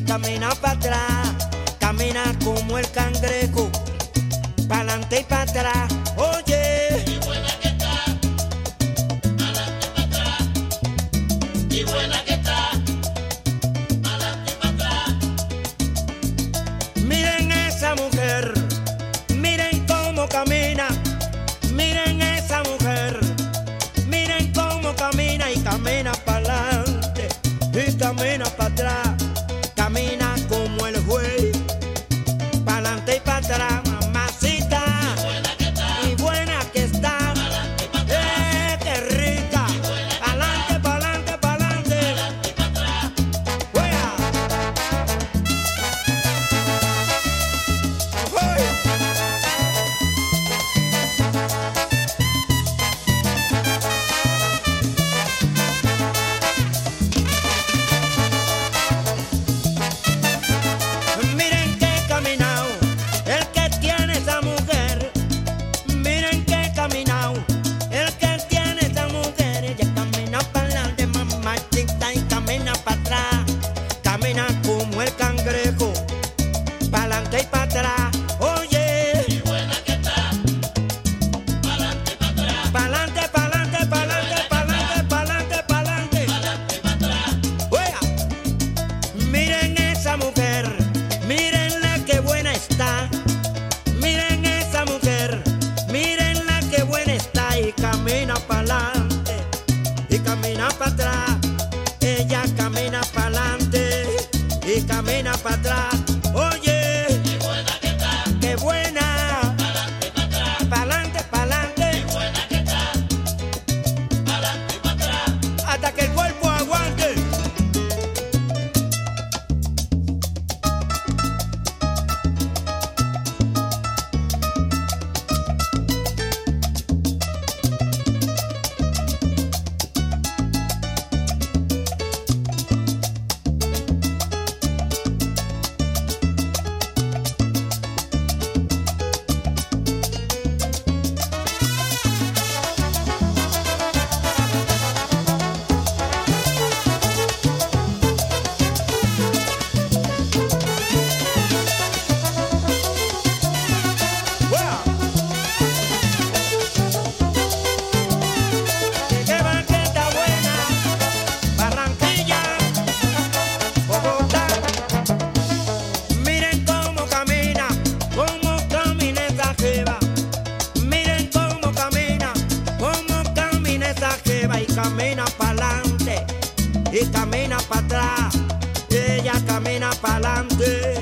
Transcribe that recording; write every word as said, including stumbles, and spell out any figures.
camina para atrás, camina como el cangrejo, pa'lante y para atrás, oye. Y buena que está, adelante para atrás. Y buena que está, adelante para atrás. Miren esa mujer, miren cómo camina, miren esa mujer, miren cómo camina y camina para adelante y camina para atrás, camina como el juez, para adelante y para atrás, mamacita. Y buena que está, eh, qué rica, pa'lante, pa'lante, pa'lante, ¡fuera! ¡Uy! Miren que caminao, el que tiene esa mujer. Miren que caminao, el que tiene esa mujer. Ella camina para adelante, mamachita, y camina para atrás. Camina como el cangrejo, para adelante y para atrás. Oye, Y buena que está, adelante para atrás. pa'lante, pa'lante, pa'lante, pa'lante, pa'lante, pa'lante. Adelante para atrás. ¡Fuera! Miren esa mujer, mírenla que buena está. Miren esa mujer, mírenla que buena está. Y camina para adelante y camina para atrás. Ella camina para adelante y camina para atrás. Oye, Y buena que está, qué buena. adelante para atrás. Pa'lante, pa'lante, Y buena que está, adelante para atrás. hasta que el cuerpo aguante. ¡Fuera! Que banqueta buena, Barranquilla, Bogotá. Miren cómo camina, cómo camina esa jeva. Miren cómo camina, cómo camina esa jeva. Y camina para adelante y camina para atrás. Ella camina para adelante